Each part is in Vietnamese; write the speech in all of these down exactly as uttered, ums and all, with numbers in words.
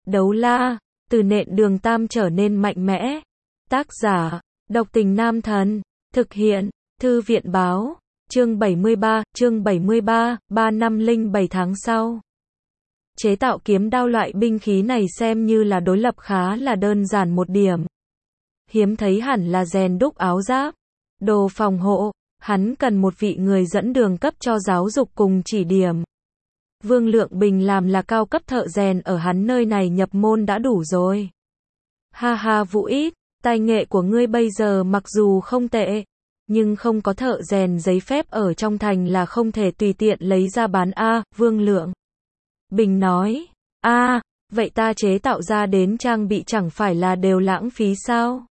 Đấu la, từ nện đường tam trở nên mạnh mẽ. Tác giả, độc tình nam thần. Thực hiện, thư viện báo. Chương bảy mươi ba, chương bảy mươi ba, ba năm linh bảy tháng sau. Chế tạo kiếm đao loại binh khí này xem như là đối lập khá là đơn giản một điểm. Hiếm thấy hẳn là rèn đúc áo giáp, đồ phòng hộ, hắn cần một vị người dẫn đường cấp cho giáo dục cùng chỉ điểm. Vương Lượng Bình làm là cao cấp thợ rèn ở hắn nơi này nhập môn đã đủ rồi. Ha ha Vũ Ít, tài nghệ của ngươi bây giờ mặc dù không tệ, nhưng không có thợ rèn giấy phép ở trong thành là không thể tùy tiện lấy ra bán a. Vương Lượng Bình nói, a, vậy ta chế tạo ra đến trang bị chẳng phải là đều lãng phí sao?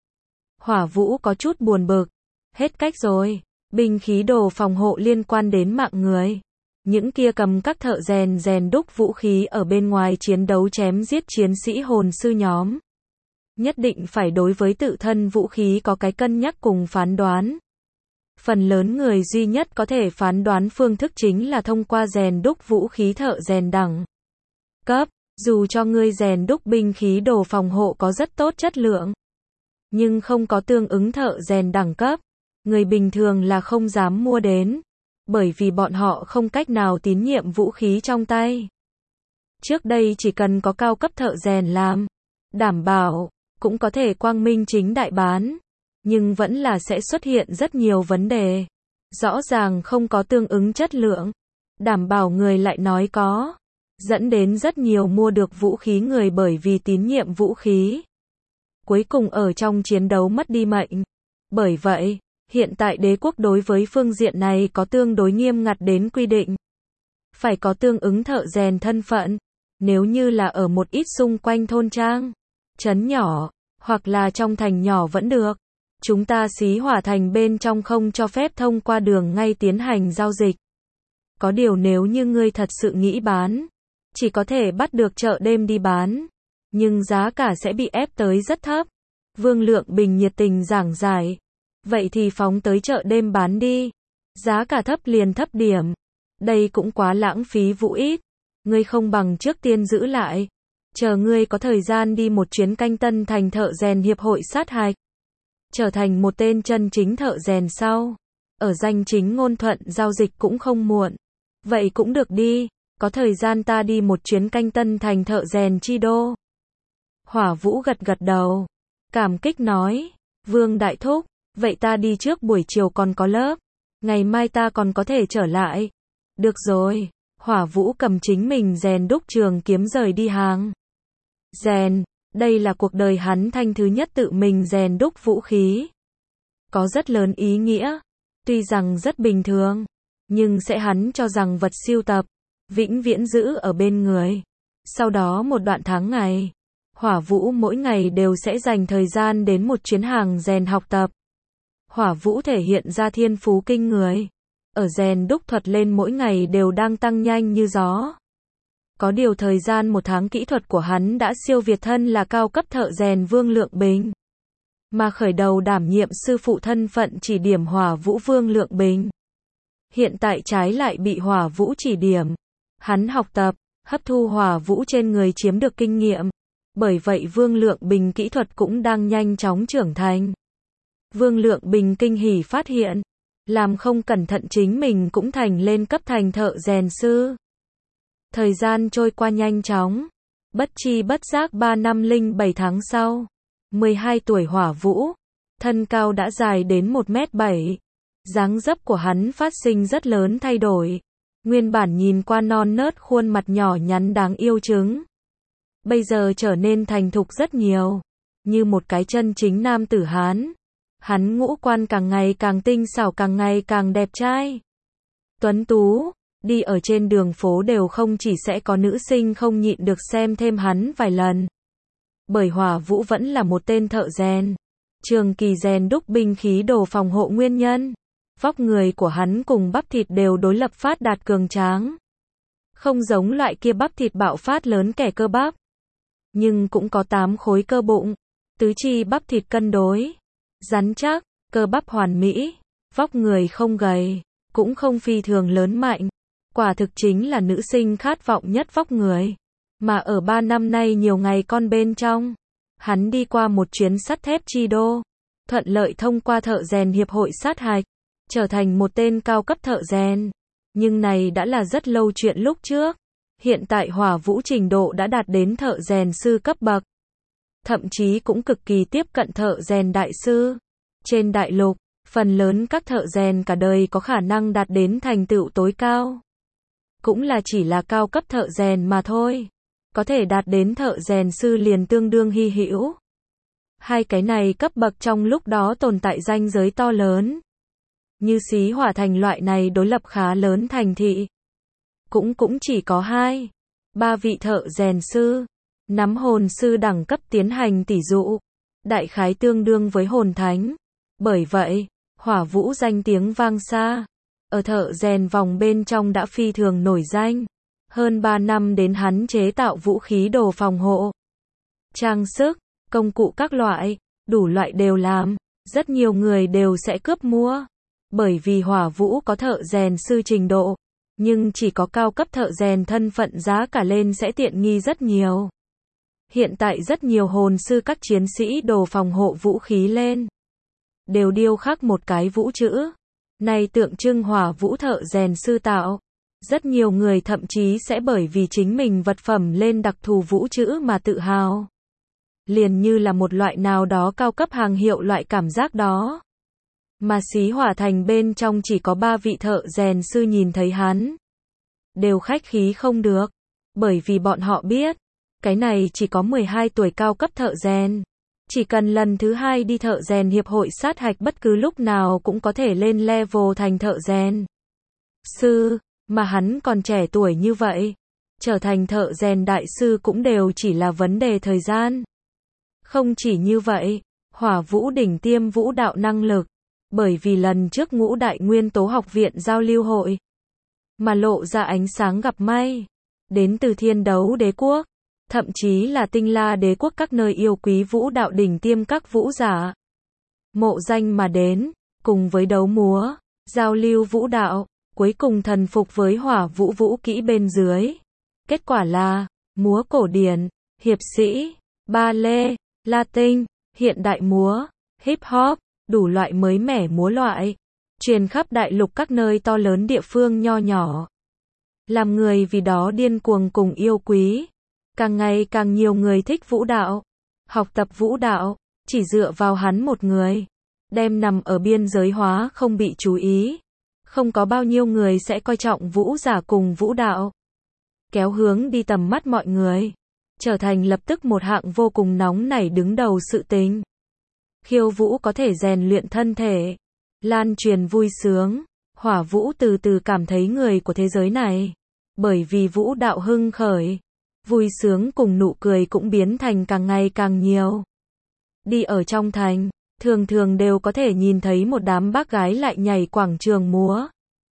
Hỏa Vũ có chút buồn bực, hết cách rồi, binh khí đồ phòng hộ liên quan đến mạng người. Những kia cầm các thợ rèn rèn đúc vũ khí ở bên ngoài chiến đấu chém giết chiến sĩ hồn sư nhóm. Nhất định phải đối với tự thân vũ khí có cái cân nhắc cùng phán đoán. Phần lớn người duy nhất có thể phán đoán phương thức chính là thông qua rèn đúc vũ khí thợ rèn đẳng cấp. Dù cho ngươi rèn đúc binh khí đồ phòng hộ có rất tốt chất lượng, nhưng không có tương ứng thợ rèn đẳng cấp, người bình thường là không dám mua đến, bởi vì bọn họ không cách nào tín nhiệm vũ khí trong tay. Trước đây chỉ cần có cao cấp thợ rèn làm, đảm bảo, cũng có thể quang minh chính đại bán, nhưng vẫn là sẽ xuất hiện rất nhiều vấn đề. Rõ ràng không có tương ứng chất lượng, đảm bảo người lại nói có, dẫn đến rất nhiều mua được vũ khí người bởi vì tín nhiệm vũ khí, cuối cùng ở trong chiến đấu mất đi mệnh. Bởi vậy, hiện tại đế quốc đối với phương diện này có tương đối nghiêm ngặt đến quy định. Phải có tương ứng thợ rèn thân phận, nếu như là ở một ít xung quanh thôn trang, trấn nhỏ, hoặc là trong thành nhỏ vẫn được. Chúng ta xí hỏa thành bên trong không cho phép thông qua đường ngay tiến hành giao dịch. Có điều nếu như ngươi thật sự nghĩ bán, chỉ có thể bắt được chợ đêm đi bán, nhưng giá cả sẽ bị ép tới rất thấp. Vương Lượng Bình nhiệt tình giảng giải. Vậy thì phóng tới chợ đêm bán đi. Giá cả thấp liền thấp điểm. Đây cũng quá lãng phí Vũ Ít. Ngươi không bằng trước tiên giữ lại. Chờ ngươi có thời gian đi một chuyến canh Tân Thành thợ rèn hiệp hội sát hạch, trở thành một tên chân chính thợ rèn sau. Ở danh chính ngôn thuận giao dịch cũng không muộn. Vậy cũng được đi. Có thời gian ta đi một chuyến canh Tân Thành thợ rèn chi đô. Hỏa Vũ gật gật đầu. Cảm kích nói. Vương Đại Thúc, vậy ta đi trước, buổi chiều còn có lớp. Ngày mai ta còn có thể trở lại. Được rồi. Hỏa Vũ cầm chính mình rèn đúc trường kiếm rời đi hàng rèn. Đây là cuộc đời hắn thanh thứ nhất tự mình rèn đúc vũ khí. Có rất lớn ý nghĩa. Tuy rằng rất bình thường, nhưng sẽ hắn cho rằng vật sưu tập, vĩnh viễn giữ ở bên người. Sau đó một đoạn tháng ngày, Hỏa Vũ mỗi ngày đều sẽ dành thời gian đến một chuyến hàng rèn học tập. Hỏa Vũ thể hiện ra thiên phú kinh người. Ở rèn đúc thuật lên mỗi ngày đều đang tăng nhanh như gió. Có điều thời gian một tháng kỹ thuật của hắn đã siêu việt thân là cao cấp thợ rèn Vương Lượng Bình. Mà khởi đầu đảm nhiệm sư phụ thân phận chỉ điểm Hỏa Vũ Vương Lượng Bình. Hiện tại trái lại bị Hỏa Vũ chỉ điểm. Hắn học tập, hấp thu Hỏa Vũ trên người chiếm được kinh nghiệm. Bởi vậy Vương Lượng Bình kỹ thuật cũng đang nhanh chóng trưởng thành. Vương Lượng Bình kinh hỉ phát hiện, làm không cẩn thận chính mình cũng thành lên cấp thành thợ rèn sư. Thời gian trôi qua nhanh chóng, bất chi bất giác ba năm linh bảy tháng sau, mười hai tuổi Hỏa Vũ, thân cao đã dài đến một mét bảy, dáng dấp của hắn phát sinh rất lớn thay đổi, nguyên bản nhìn qua non nớt khuôn mặt nhỏ nhắn đáng yêu trứng, bây giờ trở nên thành thục rất nhiều, như một cái chân chính nam tử Hán. Hắn ngũ quan càng ngày càng tinh xảo, càng ngày càng đẹp trai, tuấn tú. Đi ở trên đường phố đều không chỉ sẽ có nữ sinh không nhịn được xem thêm hắn vài lần. Bởi Hỏa Vũ vẫn là một tên thợ rèn, trường kỳ rèn đúc binh khí đồ phòng hộ nguyên nhân. Vóc người của hắn cùng bắp thịt đều đối lập phát đạt cường tráng. Không giống loại kia bắp thịt bạo phát lớn kẻ cơ bắp. Nhưng cũng có tám khối cơ bụng, tứ chi bắp thịt cân đối, rắn chắc, cơ bắp hoàn mỹ, vóc người không gầy, cũng không phi thường lớn mạnh. Quả thực chính là nữ sinh khát vọng nhất vóc người. Mà ở ba năm nay nhiều ngày con bên trong, hắn đi qua một chuyến sắt thép chi đô, thuận lợi thông qua thợ rèn hiệp hội sát hạch, trở thành một tên cao cấp thợ rèn. Nhưng này đã là rất lâu chuyện lúc trước. Hiện tại Hỏa Vũ trình độ đã đạt đến thợ rèn sư cấp bậc. Thậm chí cũng cực kỳ tiếp cận thợ rèn đại sư. Trên đại lục, phần lớn các thợ rèn cả đời có khả năng đạt đến thành tựu tối cao. Cũng là chỉ là cao cấp thợ rèn mà thôi. Có thể đạt đến thợ rèn sư liền tương đương hy hữu. Hai cái này cấp bậc trong lúc đó tồn tại ranh giới to lớn. Như Xí Hỏa Thành loại này đối lập khá lớn thành thị. Cũng cũng chỉ có hai, ba vị thợ rèn sư, nắm hồn sư đẳng cấp tiến hành tỷ dụ. Đại khái tương đương với hồn thánh. Bởi vậy, Hỏa Vũ danh tiếng vang xa. Ở thợ rèn vòng bên trong đã phi thường nổi danh. Hơn ba năm đến hắn chế tạo vũ khí đồ phòng hộ. Trang sức, công cụ các loại, đủ loại đều làm. Rất nhiều người đều sẽ cướp mua. Bởi vì Hỏa Vũ có thợ rèn sư trình độ. Nhưng chỉ có cao cấp thợ rèn thân phận giá cả lên sẽ tiện nghi rất nhiều. Hiện tại rất nhiều hồn sư các chiến sĩ đồ phòng hộ vũ khí lên. Đều điêu khắc một cái vũ chữ. Này tượng trưng Hỏa Vũ thợ rèn sư tạo. Rất nhiều người thậm chí sẽ bởi vì chính mình vật phẩm lên đặc thù vũ chữ mà tự hào. Liền như là một loại nào đó cao cấp hàng hiệu loại cảm giác đó. Mà Xí Hỏa Thành bên trong chỉ có ba vị thợ rèn sư nhìn thấy hắn. Đều khách khí không được. Bởi vì bọn họ biết. Cái này chỉ có mười hai tuổi cao cấp thợ rèn. Chỉ cần lần thứ hai đi thợ rèn hiệp hội sát hạch bất cứ lúc nào cũng có thể lên level thành thợ rèn sư. Mà hắn còn trẻ tuổi như vậy. Trở thành thợ rèn đại sư cũng đều chỉ là vấn đề thời gian. Không chỉ như vậy. Hỏa Vũ đỉnh tiêm vũ đạo năng lực. Bởi vì lần trước ngũ đại nguyên tố học viện giao lưu hội. Mà lộ ra ánh sáng gặp may. Đến từ thiên đấu đế quốc. Thậm chí là tinh la đế quốc các nơi yêu quý vũ đạo đỉnh tiêm các vũ giả. Mộ danh mà đến. Cùng với đấu múa. Giao lưu vũ đạo. Cuối cùng thần phục với Hỏa Vũ vũ kỹ bên dưới. Kết quả là. Múa cổ điển. Hiệp sĩ. Ba lê. Latin. Hiện đại múa. Hip hop. Đủ loại mới mẻ múa loại. Truyền khắp đại lục các nơi to lớn địa phương nho nhỏ. Làm người vì đó điên cuồng cùng yêu quý. Càng ngày càng nhiều người thích vũ đạo. Học tập vũ đạo. Chỉ dựa vào hắn một người. Đem nằm ở biên giới hóa không bị chú ý. Không có bao nhiêu người sẽ coi trọng vũ giả cùng vũ đạo. Kéo hướng đi tầm mắt mọi người. Trở thành lập tức một hạng vô cùng nóng nảy đứng đầu sự tình. Khiêu vũ có thể rèn luyện thân thể. Lan truyền vui sướng. Hỏa Vũ từ từ cảm thấy người của thế giới này. Bởi vì vũ đạo hưng khởi. Vui sướng cùng nụ cười cũng biến thành càng ngày càng nhiều. Đi ở trong thành. Thường thường đều có thể nhìn thấy một đám bác gái lại nhảy quảng trường múa.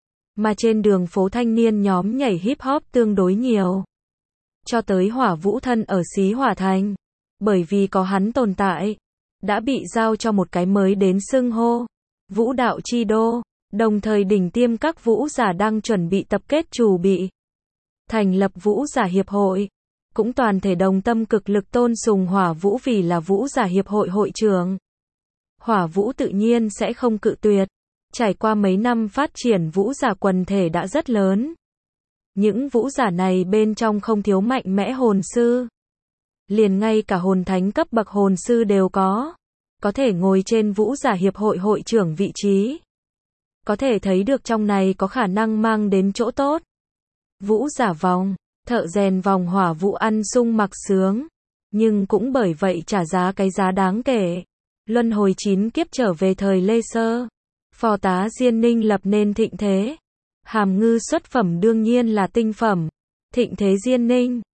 Mà trên đường phố thanh niên nhóm nhảy hip hop tương đối nhiều. Cho tới Hỏa Vũ thân ở Xí Hỏa Thành. Bởi vì có hắn tồn tại. Đã bị giao cho một cái mới đến xưng hô. Vũ đạo chi đô. Đồng thời đỉnh tiêm các vũ giả đang chuẩn bị tập kết chủ bị. Thành lập vũ giả hiệp hội. Cũng toàn thể đồng tâm cực lực tôn sùng Hỏa Vũ vì là vũ giả hiệp hội hội trưởng. Hỏa Vũ tự nhiên sẽ không cự tuyệt. Trải qua mấy năm phát triển vũ giả quần thể đã rất lớn. Những vũ giả này bên trong không thiếu mạnh mẽ hồn sư. Liền ngay cả hồn thánh cấp bậc hồn sư đều có. Có thể ngồi trên vũ giả hiệp hội hội trưởng vị trí. Có thể thấy được trong này có khả năng mang đến chỗ tốt. Vũ giả vòng, thợ rèn vòng Hỏa Vũ ăn sung mặc sướng. Nhưng cũng bởi vậy trả giá cái giá đáng kể. Luân hồi chín kiếp trở về thời Lê Sơ. Phò tá Diên Ninh lập nên thịnh thế. Hàm ngư xuất phẩm đương nhiên là tinh phẩm. Thịnh thế Diên Ninh.